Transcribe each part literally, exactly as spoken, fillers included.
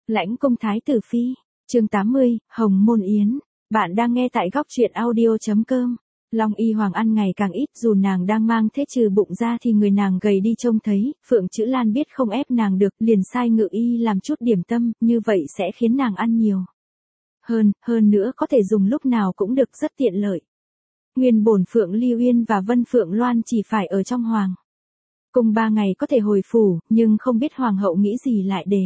Lãnh cung thái tử phi, chương tám mươi, Hồng Môn Yến. Bạn đang nghe tại góc truyện audio.com. Long Y Hoàng ăn ngày càng ít, dù nàng đang mang thế trừ bụng ra thì người nàng gầy đi trông thấy, Phượng Chữ Lan biết không ép nàng được, liền sai ngự y làm chút điểm tâm, như vậy sẽ khiến nàng ăn nhiều. Hơn, hơn nữa có thể dùng lúc nào cũng được, rất tiện lợi. Nguyên bổn Phượng Ly Uyên và Vân Phượng Loan chỉ phải ở trong hoàng cung ba ngày có thể hồi phủ, nhưng không biết hoàng hậu nghĩ gì lại để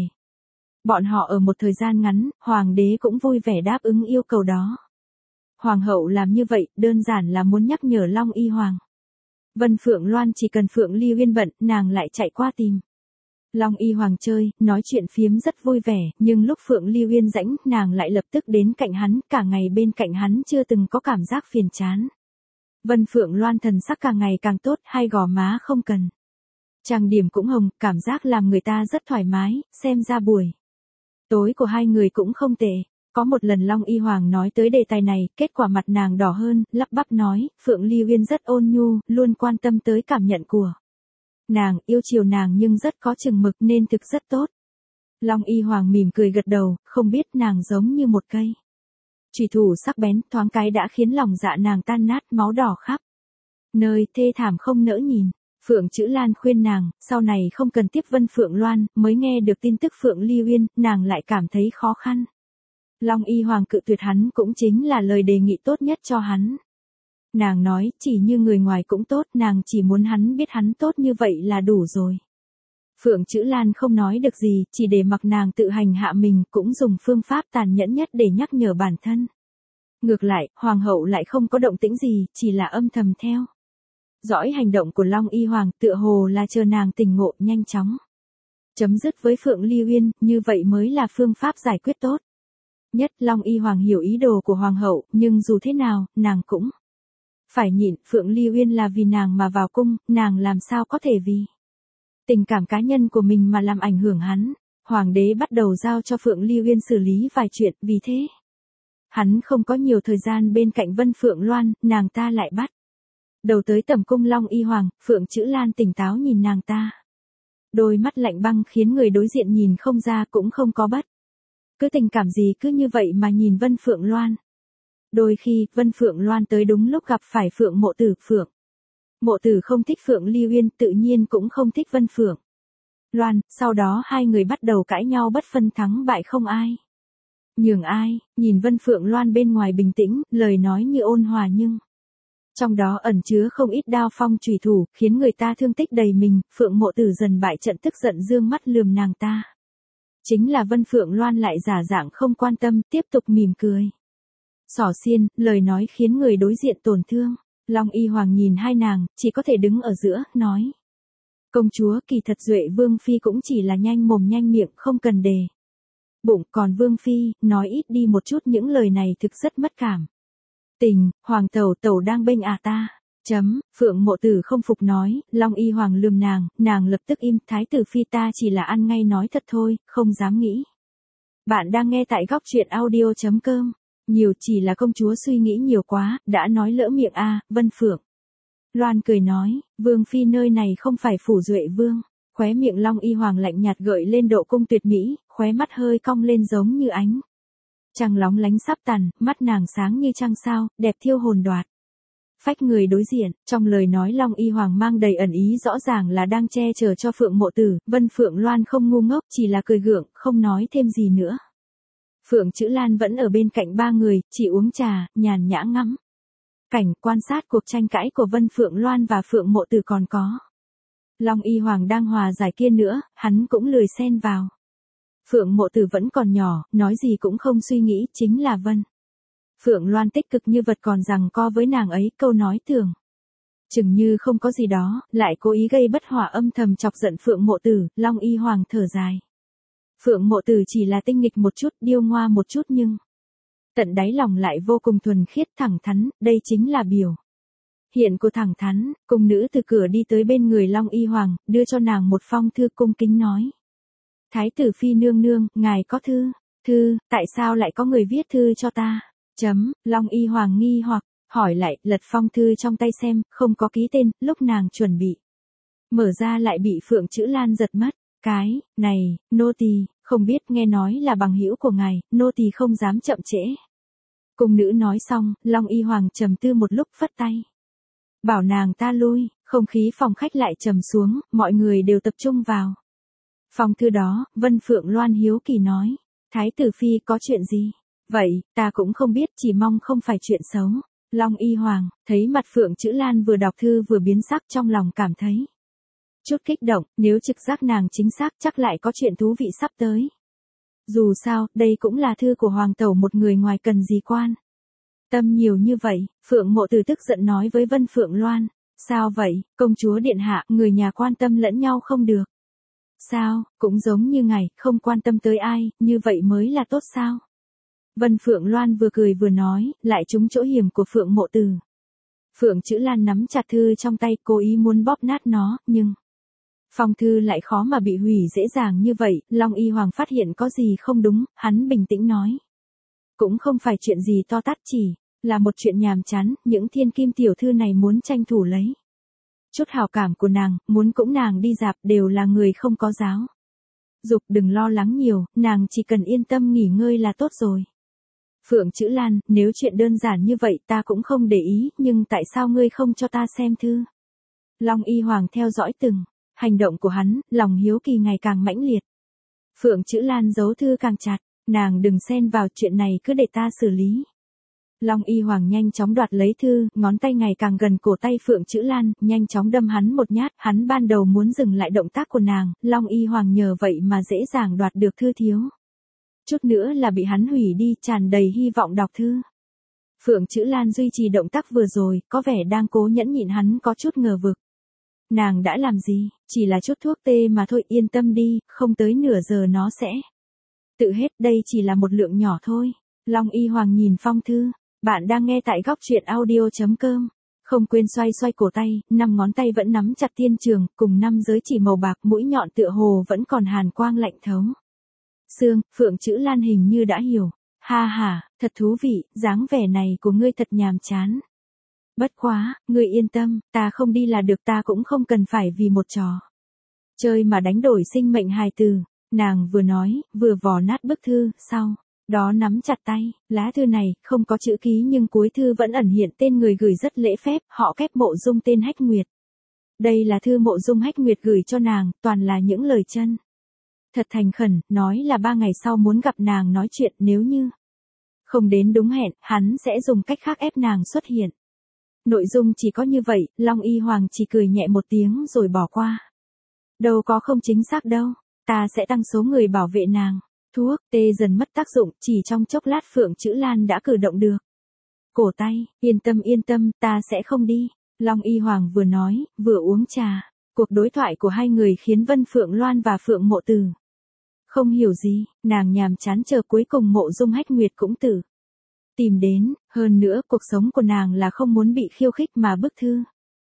bọn họ ở một thời gian ngắn, hoàng đế cũng vui vẻ đáp ứng yêu cầu đó. Hoàng hậu làm như vậy, đơn giản là muốn nhắc nhở Long Y Hoàng. Vân Phượng Loan chỉ cần Phượng Ly Uyên bận, nàng lại chạy qua tìm Long Y Hoàng chơi, nói chuyện phiếm rất vui vẻ, nhưng lúc Phượng Ly Uyên rãnh, nàng lại lập tức đến cạnh hắn, cả ngày bên cạnh hắn chưa từng có cảm giác phiền chán. Vân Phượng Loan thần sắc càng ngày càng tốt, hai gò má không cần trang điểm cũng hồng, cảm giác làm người ta rất thoải mái, xem ra buổi tối của hai người cũng không tệ. Có một lần Long Y Hoàng nói tới đề tài này, kết quả mặt nàng đỏ hơn, lắp bắp nói, Phượng Ly Uyên rất ôn nhu, luôn quan tâm tới cảm nhận của nàng, yêu chiều nàng nhưng rất có chừng mực nên thực rất tốt. Long Y Hoàng mỉm cười gật đầu, không biết nàng giống như một cây chùy thủ sắc bén, thoáng cái đã khiến lòng dạ nàng tan nát, máu đỏ khắp nơi, thê thảm không nỡ nhìn. Phượng Chữ Lan khuyên nàng, sau này không cần tiếp Vân Phượng Loan, mới nghe được tin tức Phượng Ly Uyên, nàng lại cảm thấy khó khăn. Long Y Hoàng cự tuyệt hắn cũng chính là lời đề nghị tốt nhất cho hắn. Nàng nói, chỉ như người ngoài cũng tốt, nàng chỉ muốn hắn biết hắn tốt như vậy là đủ rồi. Phượng Chữ Lan không nói được gì, chỉ để mặc nàng tự hành hạ mình, cũng dùng phương pháp tàn nhẫn nhất để nhắc nhở bản thân. Ngược lại, Hoàng hậu lại không có động tĩnh gì, chỉ là âm thầm theo dõi hành động của Long Y Hoàng, tựa hồ là chờ nàng tỉnh ngộ nhanh chóng chấm dứt với Phượng Ly Uyên, như vậy mới là phương pháp giải quyết tốt nhất. Long Y Hoàng hiểu ý đồ của Hoàng hậu, nhưng dù thế nào, nàng cũng phải nhịn. Phượng Ly Uyên là vì nàng mà vào cung, nàng làm sao có thể vì tình cảm cá nhân của mình mà làm ảnh hưởng hắn. Hoàng đế bắt đầu giao cho Phượng Ly Uyên xử lý vài chuyện, vì thế hắn không có nhiều thời gian bên cạnh Vân Phượng Loan, nàng ta lại bắt đầu tới tầm cung Long Y Hoàng. Phượng Chữ Lan tỉnh táo nhìn nàng ta, đôi mắt lạnh băng khiến người đối diện nhìn không ra, cũng không có bất cứ tình cảm gì, cứ như vậy mà nhìn Vân Phượng Loan. Đôi khi, Vân Phượng Loan tới đúng lúc gặp phải Phượng Mộ Tử. Phượng Mộ Tử không thích Phượng Ly Uyên, tự nhiên cũng không thích Vân Phượng Loan, sau đó hai người bắt đầu cãi nhau bất phân thắng bại, không ai nhường ai. Nhìn Vân Phượng Loan bên ngoài bình tĩnh, lời nói như ôn hòa nhưng trong đó ẩn chứa không ít đao phong chùy thủ, khiến người ta thương tích đầy mình. Phượng Mộ Tử dần bại trận, tức giận dương mắt lườm nàng ta. Chính là Vân Phượng Loan lại giả dạng không quan tâm, tiếp tục mỉm cười xỏ xiên, lời nói khiến người đối diện tổn thương. Long Y Hoàng nhìn hai nàng, chỉ có thể đứng ở giữa, nói, công chúa, kỳ thật Duệ Vương Phi cũng chỉ là nhanh mồm nhanh miệng, không cần đề bụng, còn Vương Phi, nói ít đi một chút, những lời này thực rất mất cảm tình. Hoàng tẩu tẩu đang bênh à ta. Chấm, Phượng Mộ Tử không phục nói. Long Y Hoàng lườm nàng, nàng lập tức im. Thái tử phi ta chỉ là ăn ngay nói thật thôi, không dám nghĩ. Bạn đang nghe tại góc truyện audio.com. Nhiều, chỉ là công chúa suy nghĩ nhiều quá, đã nói lỡ miệng a. À. Vân Phượng Loan cười nói, Vương Phi nơi này không phải phủ Duệ Vương. Khóe miệng Long Y Hoàng lạnh nhạt gợi lên độ cung tuyệt mỹ, khóe mắt hơi cong lên giống như ánh trăng lóng lánh sắp tàn, mắt nàng sáng như trăng sao, đẹp thiêu hồn đoạt phách người đối diện. Trong lời nói Long Y Hoàng mang đầy ẩn ý, rõ ràng là đang che chở cho Phượng Mộ Tử. Vân Phượng Loan không ngu ngốc, chỉ là cười gượng, không nói thêm gì nữa. Phượng Chữ Lan vẫn ở bên cạnh ba người, chỉ uống trà, nhàn nhã ngắm cảnh, quan sát cuộc tranh cãi của Vân Phượng Loan và Phượng Mộ Tử. Còn có Long Y Hoàng đang hòa giải kia nữa, hắn cũng lười xen vào. Phượng Mộ Tử vẫn còn nhỏ, nói gì cũng không suy nghĩ, chính là Vân Phượng Loan tích cực như vật còn giằng co với nàng ấy, câu nói tưởng chừng như không có gì đó, lại cố ý gây bất hòa, âm thầm chọc giận Phượng Mộ Tử. Long Y Hoàng thở dài. Phượng Mộ Tử chỉ là tinh nghịch một chút, điêu ngoa một chút, nhưng tận đáy lòng lại vô cùng thuần khiết, thẳng thắn, đây chính là biểu hiện của thẳng thắn. Cung nữ từ cửa đi tới bên người Long Y Hoàng, đưa cho nàng một phong thư, cung kính nói, Thái tử phi nương nương, ngài có thư. Thư, tại sao lại có người viết thư cho ta? Chấm, Long Y Hoàng nghi hoặc, hỏi lại, lật phong thư trong tay xem, không có ký tên. Lúc nàng chuẩn bị mở ra lại bị Phượng Chữ Lan giật mất. Cái này, nô tỳ Không biết, nghe nói là bằng hữu của ngài, nô tỳ không dám chậm trễ. Cung nữ nói xong, Long Y Hoàng trầm tư một lúc phất tay. Bảo nàng ta lui, không khí phòng khách lại trầm xuống, mọi người đều tập trung vào. Phòng thư đó, Vân Phượng Loan hiếu kỳ nói. Thái tử phi có chuyện gì? Vậy, ta cũng không biết, chỉ mong không phải chuyện xấu. Long Y Hoàng, thấy mặt Phượng Chữ Lan vừa đọc thư vừa biến sắc trong lòng cảm thấy chút kích động, nếu trực giác nàng chính xác chắc lại có chuyện thú vị sắp tới. Dù sao, đây cũng là thư của Hoàng tẩu một người ngoài cần gì quan tâm nhiều như vậy. Phượng Mộ Từ tức giận nói với Vân Phượng Loan. Sao vậy, công chúa điện hạ, người nhà quan tâm lẫn nhau không được. Sao, cũng giống như ngài, không quan tâm tới ai, như vậy mới là tốt sao? Vân Phượng Loan vừa cười vừa nói, lại trúng chỗ hiểm của Phượng Mộ Từ. Phượng Chữ Lan nắm chặt thư trong tay, cố ý muốn bóp nát nó, nhưng phong thư lại khó mà bị hủy dễ dàng như vậy. Long Y Hoàng phát hiện có gì không đúng, hắn bình tĩnh nói. Cũng không phải chuyện gì to tát, chỉ là một chuyện nhàm chán, những thiên kim tiểu thư này muốn tranh thủ lấy chút hào cảm của nàng, muốn cũng nàng đi dạp, đều là người không có giáo dục, đừng lo lắng nhiều, nàng chỉ cần yên tâm nghỉ ngơi là tốt rồi. Phượng Chữ Lan, nếu chuyện đơn giản như vậy ta cũng không để ý, nhưng tại sao ngươi không cho ta xem thư? Long Y Hoàng theo dõi từng hành động của hắn, lòng hiếu kỳ ngày càng mãnh liệt. Phượng Chữ Lan giấu thư càng chặt, nàng đừng xen vào chuyện này, cứ để ta xử lý. Long Y Hoàng nhanh chóng đoạt lấy thư, ngón tay ngày càng gần cổ tay Phượng Chữ Lan, nhanh chóng đâm hắn một nhát. Hắn ban đầu muốn dừng lại động tác của nàng, Long Y Hoàng nhờ vậy mà dễ dàng đoạt được thư thiếu. Chút nữa là bị hắn hủy đi, tràn đầy hy vọng đọc thư. Phượng Chữ Lan duy trì động tác vừa rồi, có vẻ đang cố nhẫn nhịn, hắn có chút ngờ vực. Nàng đã làm gì, chỉ là chút thuốc tê mà thôi, yên tâm đi, không tới nửa giờ nó sẽ tự hết, đây chỉ là một lượng nhỏ thôi. Long Y Hoàng nhìn phong thư. Bạn đang nghe tại góc truyện audio chấm com. Không quên xoay xoay cổ tay, năm ngón tay vẫn nắm chặt thiên trường, cùng năm giới chỉ màu bạc, mũi nhọn tựa hồ vẫn còn hàn quang lạnh thấu xương. Phượng Chữ Lan hình như đã hiểu. Ha ha, thật thú vị, dáng vẻ này của ngươi thật nhàm chán. Bất quá, ngươi yên tâm, ta không đi là được, ta cũng không cần phải vì một trò chơi mà đánh đổi sinh mệnh hài tử. Nàng vừa nói, vừa vò nát bức thư, sau đó nắm chặt tay. Lá thư này, không có chữ ký nhưng cuối thư vẫn ẩn hiện tên người gửi rất lễ phép, họ Kép Mộ Dung, tên Hách Nguyệt. Đây là thư Mộ Dung Hách Nguyệt gửi cho nàng, toàn là những lời chân thật thành khẩn, nói là ba ngày sau muốn gặp nàng nói chuyện, nếu như không đến đúng hẹn, hắn sẽ dùng cách khác ép nàng xuất hiện. Nội dung chỉ có như vậy, Long Y Hoàng chỉ cười nhẹ một tiếng rồi bỏ qua. Đâu có không chính xác đâu, ta sẽ tăng số người bảo vệ nàng. Thuốc tê dần mất tác dụng, chỉ trong chốc lát Phượng Chữ Lan đã cử động được cổ tay. Yên tâm yên tâm, ta sẽ không đi. Long Y Hoàng vừa nói, vừa uống trà. Cuộc đối thoại của hai người khiến Vân Phượng Loan và Phượng Mộ Từ không hiểu gì, nàng nhàm chán chờ cuối cùng Mộ Dung Hách Nguyệt cũng tự tìm đến. Hơn nữa, cuộc sống của nàng là không muốn bị khiêu khích, mà bức thư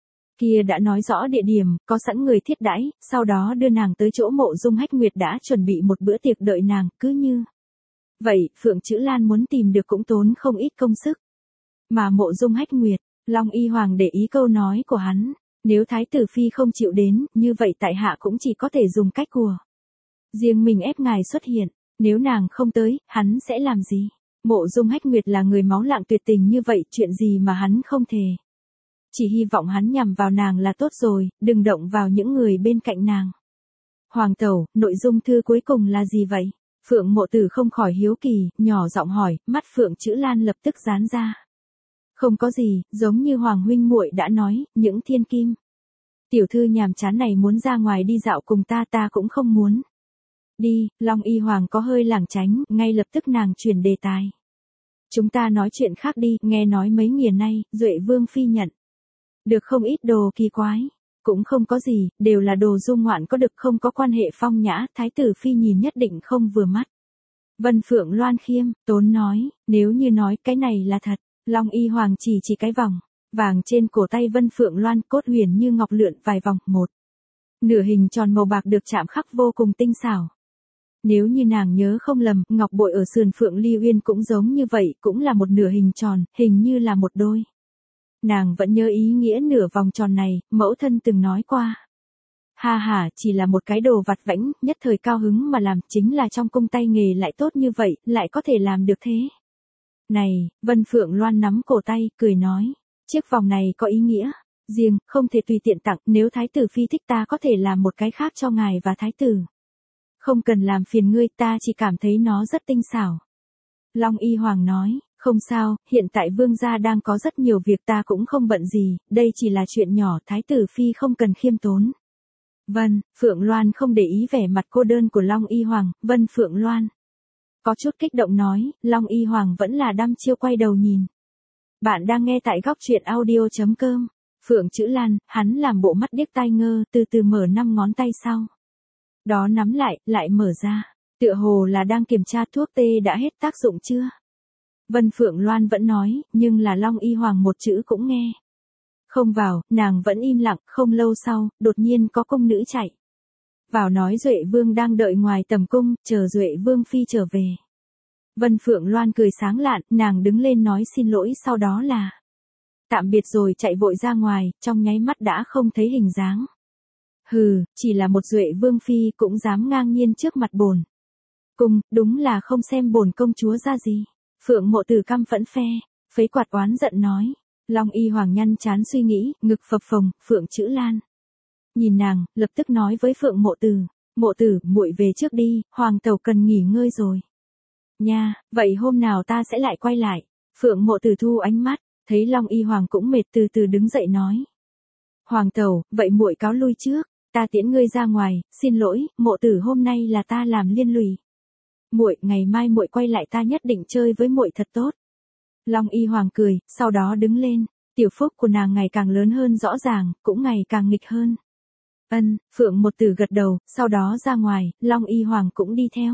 kia đã nói rõ địa điểm, có sẵn người thiết đãi, sau đó đưa nàng tới chỗ Mộ Dung Hách Nguyệt đã chuẩn bị một bữa tiệc đợi nàng. Cứ như vậy, Phượng Chữ Lan muốn tìm được cũng tốn không ít công sức. Mà Mộ Dung Hách Nguyệt, Long Y Hoàng để ý câu nói của hắn, nếu Thái tử Phi không chịu đến, như vậy tại hạ cũng chỉ có thể dùng cách của riêng mình ép ngài xuất hiện. Nếu nàng không tới, hắn sẽ làm gì? Mộ Dung Hách Nguyệt là người máu lạnh tuyệt tình như vậy, chuyện gì mà hắn không thể. Chỉ hy vọng hắn nhằm vào nàng là tốt rồi, đừng động vào những người bên cạnh nàng. Hoàng tẩu, nội dung thư cuối cùng là gì vậy? Phượng Mộ Tử không khỏi hiếu kỳ, nhỏ giọng hỏi, mắt Phượng Chữ Lan lập tức giãn ra. Không có gì, giống như Hoàng huynh muội đã nói, những thiên kim tiểu thư nhàm chán này muốn ra ngoài đi dạo cùng ta, ta cũng không muốn đi. Long Y Hoàng có hơi lảng tránh, ngay lập tức nàng chuyển đề tài. Chúng ta nói chuyện khác đi, nghe nói mấy ngày nay, Duệ Vương Phi nhận được không ít đồ kỳ quái. Cũng không có gì, đều là đồ du ngoạn có được, không có quan hệ phong nhã, Thái tử Phi nhìn nhất định không vừa mắt. Vân Phượng Loan khiêm tốn nói, nếu như nói cái này là thật. Long Y Hoàng chỉ chỉ cái vòng vàng trên cổ tay Vân Phượng Loan, cốt huyền như ngọc lượn vài vòng, một nửa hình tròn màu bạc được chạm khắc vô cùng tinh xảo. Nếu như nàng nhớ không lầm, ngọc bội ở sườn Phượng Ly Uyên cũng giống như vậy, cũng là một nửa hình tròn, hình như là một đôi. Nàng vẫn nhớ ý nghĩa nửa vòng tròn này, mẫu thân từng nói qua. Ha ha, chỉ là một cái đồ vặt vãnh, nhất thời cao hứng mà làm, chính là trong cung tay nghề lại tốt như vậy, lại có thể làm được thế. Này, Vân Phượng Loan nắm cổ tay, cười nói, chiếc vòng này có ý nghĩa riêng, không thể tùy tiện tặng, nếu thái tử phi thích ta có thể làm một cái khác cho ngài và thái tử. Không cần làm phiền ngươi, ta chỉ cảm thấy nó rất tinh xảo. Long Y Hoàng nói, không sao, hiện tại vương gia đang có rất nhiều việc, ta cũng không bận gì, đây chỉ là chuyện nhỏ, thái tử phi không cần khiêm tốn. Vân, Phượng Loan không để ý vẻ mặt cô đơn của Long Y Hoàng, Vân Phượng Loan có chút kích động nói, Long Y Hoàng vẫn là đăm chiêu quay đầu nhìn. Bạn đang nghe tại góc truyện audio.com. Phượng Chữ Lan, hắn làm bộ mắt điếc tai ngơ, từ từ mở năm ngón tay sau. Đó nắm lại, lại mở ra. Tựa hồ là đang kiểm tra thuốc tê đã hết tác dụng chưa. Vân Phượng Loan vẫn nói, nhưng là Long Y Hoàng một chữ cũng nghe không vào, nàng vẫn im lặng, không lâu sau, đột nhiên có cung nữ chạy vào nói Duệ Vương đang đợi ngoài tầm cung, chờ Duệ Vương phi trở về. Vân Phượng Loan cười sáng lạn, nàng đứng lên nói xin lỗi, sau đó là tạm biệt rồi chạy vội ra ngoài, trong nháy mắt đã không thấy hình dáng. Hừ, chỉ là một Duệ Vương phi cũng dám ngang nhiên trước mặt bổn cung, đúng là không xem bổn công chúa ra gì. Phượng Mộ Tử căm phẫn phe phấy quạt oán giận nói. Long Y Hoàng nhăn chán suy nghĩ, ngực phập phồng, Phượng Chữ Lan nhìn nàng, lập tức nói với Phượng Mộ Tử, Mộ Tử, muội về trước đi, hoàng tẩu cần nghỉ ngơi rồi. Nha, vậy hôm nào ta sẽ lại quay lại. Phượng Mộ Tử thu ánh mắt, thấy Long Y Hoàng cũng mệt, từ từ đứng dậy nói. Hoàng tẩu, vậy muội cáo lui trước, ta tiễn ngươi ra ngoài, xin lỗi, Mộ Tử, hôm nay là ta làm liên lụy. Muội, ngày mai muội quay lại, ta nhất định chơi với muội thật tốt. Long Y Hoàng cười, sau đó đứng lên, tiểu phúc của nàng ngày càng lớn hơn rõ ràng, cũng ngày càng nghịch hơn. Ân, Phượng Một Tử gật đầu, sau đó ra ngoài, Long Y Hoàng cũng đi theo.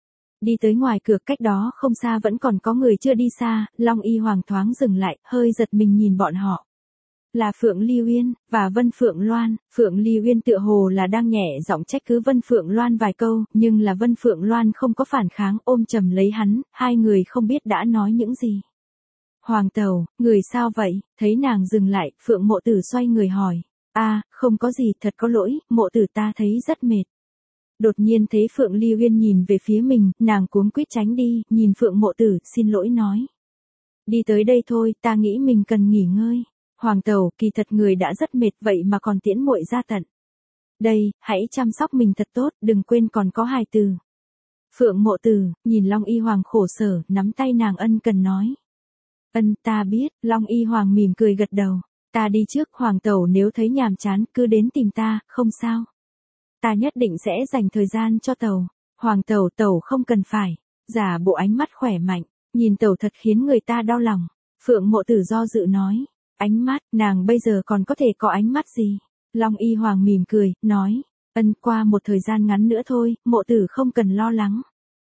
Đi tới ngoài cửa, cách đó không xa vẫn còn có người chưa đi xa, Long Y Hoàng thoáng dừng lại, hơi giật mình nhìn bọn họ. Là Phượng Ly Uyên, và Vân Phượng Loan. Phượng Ly Uyên tựa hồ là đang nhẹ giọng trách cứ Vân Phượng Loan vài câu, nhưng là Vân Phượng Loan không có phản kháng, ôm chầm lấy hắn, hai người không biết đã nói những gì. Hoàng tẩu, người sao vậy? Thấy nàng dừng lại, Phượng Mộ Tử xoay người hỏi. A, không có gì, thật có lỗi, Mộ Tử, ta thấy rất mệt. Đột nhiên thấy Phượng Ly Uyên nhìn về phía mình, nàng cuống quýt tránh đi, nhìn Phượng Mộ Tử, xin lỗi nói. Đi tới đây thôi, ta nghĩ mình cần nghỉ ngơi. Hoàng tẩu, kỳ thật người đã rất mệt, vậy mà còn tiễn muội ra tận đây, hãy chăm sóc mình thật tốt, đừng quên còn có hài tử. Phượng Mộ Tử, nhìn Long Y Hoàng khổ sở, nắm tay nàng ân cần nói. Ân, ta biết, Long Y Hoàng mỉm cười gật đầu. Ta đi trước, hoàng tẩu nếu thấy nhàm chán, cứ đến tìm ta, không sao. Ta nhất định sẽ dành thời gian cho tẩu. Hoàng tẩu, tẩu không cần phải giả bộ ánh mắt khỏe mạnh, nhìn tẩu thật khiến người ta đau lòng. Phượng Mộ Tử do dự nói. Ánh mắt, nàng bây giờ còn có thể có ánh mắt gì? Long Y Hoàng mỉm cười, nói. Ân, qua một thời gian ngắn nữa thôi, Mộ Tử không cần lo lắng.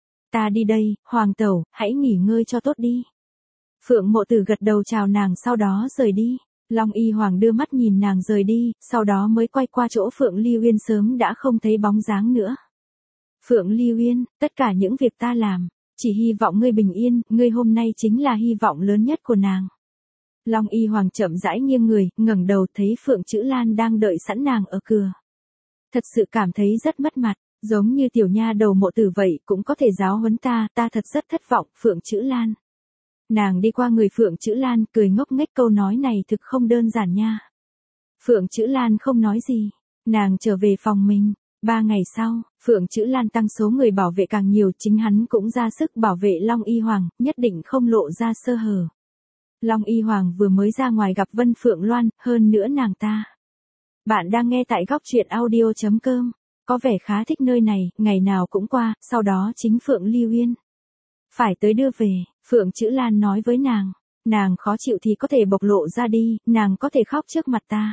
Ta đi đây, hoàng tẩu, hãy nghỉ ngơi cho tốt đi. Phượng Mộ Tử gật đầu chào nàng, sau đó rời đi. Long Y Hoàng đưa mắt nhìn nàng rời đi, sau đó mới quay qua chỗ Phượng Ly Uyên, sớm đã không thấy bóng dáng nữa. Phượng Ly Uyên, tất cả những việc ta làm, chỉ hy vọng ngươi bình yên, ngươi hôm nay chính là hy vọng lớn nhất của nàng. Long Y Hoàng chậm rãi nghiêng người, ngẩng đầu thấy Phượng Chữ Lan đang đợi sẵn nàng ở cửa. Thật sự cảm thấy rất mất mặt, giống như tiểu nha đầu Mộ Tử vậy, cũng có thể giáo huấn ta, ta thật rất thất vọng, Phượng Chữ Lan. Nàng đi qua người Phượng Chữ Lan, cười ngốc nghếch, câu nói này thực không đơn giản nha. Phượng Chữ Lan không nói gì, nàng trở về phòng mình. Ba ngày sau, Phượng Chữ Lan tăng số người bảo vệ càng nhiều, chính hắn cũng ra sức bảo vệ Long Y Hoàng, nhất định không lộ ra sơ hở. Long Y Hoàng vừa mới ra ngoài gặp Vân Phượng Loan, hơn nữa nàng ta. Bạn đang nghe tại góc truyện audio.com, có vẻ khá thích nơi này, ngày nào cũng qua, sau đó chính Phượng Ly Uyên phải tới đưa về. Phượng Chữ Lan nói với nàng, nàng khó chịu thì có thể bộc lộ ra đi, nàng có thể khóc trước mặt ta.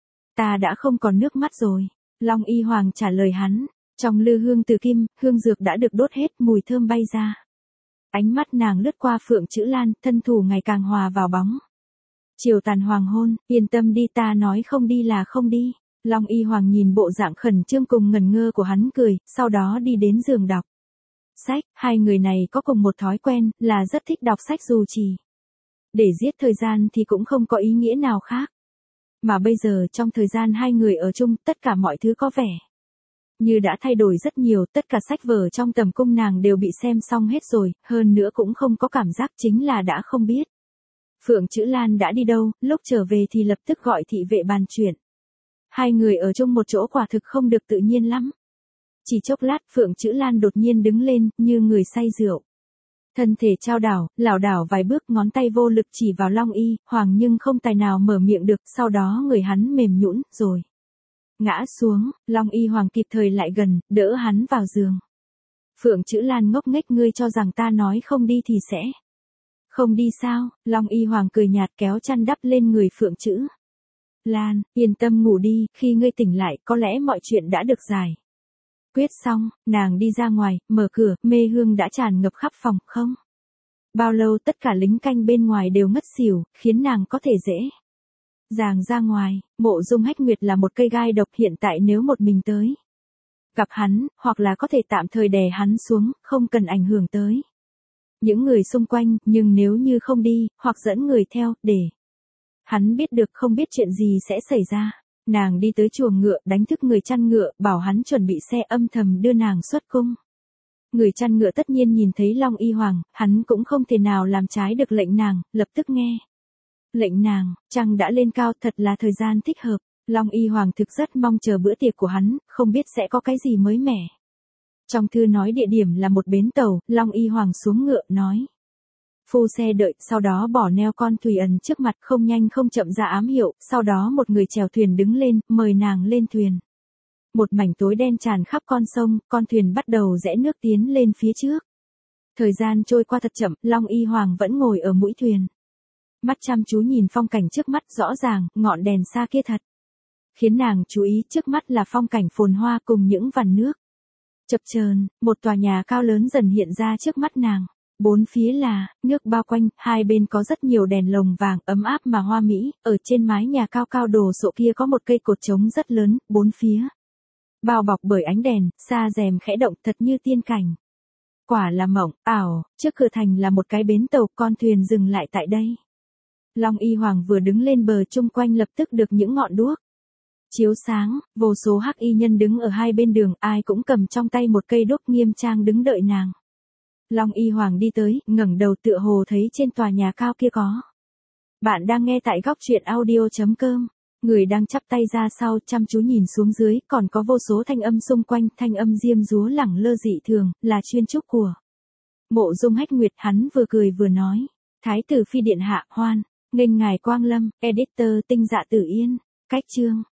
Ta đã không còn nước mắt rồi. Long Y Hoàng trả lời hắn, trong lư hương từ kim, hương dược đã được đốt hết, mùi thơm bay ra. Ánh mắt nàng lướt qua Phượng Chữ Lan, thân thủ ngày càng hòa vào bóng. Chiều tàn hoàng hôn, yên tâm đi, ta nói không đi là không đi. Long Y Hoàng nhìn bộ dạng khẩn trương cùng ngần ngơ của hắn cười, sau đó đi đến giường đọc sách. Hai người này có cùng một thói quen, là rất thích đọc sách, dù chỉ để giết thời gian thì cũng không có ý nghĩa nào khác. Mà bây giờ trong thời gian hai người ở chung, tất cả mọi thứ có vẻ như đã thay đổi rất nhiều, tất cả sách vở trong tầm cung nàng đều bị xem xong hết rồi, hơn nữa cũng không có cảm giác, chính là đã không biết Phượng Chữ Lan đã đi đâu, lúc trở về thì lập tức gọi thị vệ bàn chuyện. Hai người ở chung một chỗ quả thực không được tự nhiên lắm. Chỉ chốc lát Phượng Chữ Lan đột nhiên đứng lên, như người say rượu. Thân thể trao đảo, lảo đảo vài bước, ngón tay vô lực chỉ vào Long Y, Hoàng nhưng không tài nào mở miệng được, sau đó người hắn mềm nhũn rồi ngã xuống, Long Y Hoàng kịp thời lại gần, đỡ hắn vào giường. Phượng Chữ Lan ngốc nghếch, ngươi cho rằng ta nói không đi thì sẽ không đi sao? Long Y Hoàng cười nhạt kéo chăn đắp lên người Phượng Chữ Lan, yên tâm ngủ đi, khi ngươi tỉnh lại có lẽ mọi chuyện đã được giải quyết xong, nàng đi ra ngoài, mở cửa, mê hương đã tràn ngập khắp phòng, không bao lâu tất cả lính canh bên ngoài đều ngất xỉu, khiến nàng có thể dễ dàng ra ngoài. Mộ Dung Hách Nguyệt là một cây gai độc, hiện tại nếu một mình tới gặp hắn, hoặc là có thể tạm thời đè hắn xuống, không cần ảnh hưởng tới những người xung quanh, nhưng nếu như không đi, hoặc dẫn người theo, để hắn biết được không biết chuyện gì sẽ xảy ra. Nàng đi tới chuồng ngựa, đánh thức người chăn ngựa, bảo hắn chuẩn bị xe, âm thầm đưa nàng xuất cung. Người chăn ngựa tất nhiên nhìn thấy Long Y Hoàng, hắn cũng không thể nào làm trái được lệnh nàng, lập tức nghe lệnh nàng. Trăng đã lên cao, thật là thời gian thích hợp. Long Y Hoàng thực rất mong chờ bữa tiệc của hắn, không biết sẽ có cái gì mới mẻ. Trong thư nói địa điểm là một bến tàu, Long Y Hoàng xuống ngựa, nói. Phu xe đợi, sau đó bỏ neo con thủy ẩn trước mặt, không nhanh không chậm ra ám hiệu, sau đó một người chèo thuyền đứng lên, mời nàng lên thuyền. Một mảnh tối đen tràn khắp con sông, con thuyền bắt đầu rẽ nước tiến lên phía trước. Thời gian trôi qua thật chậm, Long Y Hoàng vẫn ngồi ở mũi thuyền. Mắt chăm chú nhìn phong cảnh trước mắt, rõ ràng, ngọn đèn xa kia thật khiến nàng chú ý, trước mắt là phong cảnh phồn hoa cùng những vằn nước chập chờn, một tòa nhà cao lớn dần hiện ra trước mắt nàng. Bốn phía là nước bao quanh, hai bên có rất nhiều đèn lồng vàng ấm áp mà hoa mỹ, ở trên mái nhà cao cao đồ sộ kia có một cây cột trống rất lớn, bốn phía bao bọc bởi ánh đèn, xa rèm khẽ động, thật như tiên cảnh. Quả là mộng ảo. Trước cửa thành là một cái bến tàu, con thuyền dừng lại tại đây. Long Y Hoàng vừa đứng lên bờ, chung quanh lập tức được những ngọn đuốc chiếu sáng, vô số hắc y nhân đứng ở hai bên đường, ai cũng cầm trong tay một cây đuốc, nghiêm trang đứng đợi nàng. Long Y Hoàng đi tới, ngẩng đầu tựa hồ thấy trên tòa nhà cao kia có. Bạn đang nghe tại góc truyện audio chấm com. Người đang chắp tay ra sau, chăm chú nhìn xuống dưới, còn có vô số thanh âm xung quanh, thanh âm diêm dúa lẳng lơ dị thường, là chuyên chúc của Mộ Dung Hách Nguyệt. Hắn vừa cười vừa nói. Thái tử phi điện hạ, hoan nghênh ngài quang lâm. Editor Tinh Dạ Tử Yên. Cách chương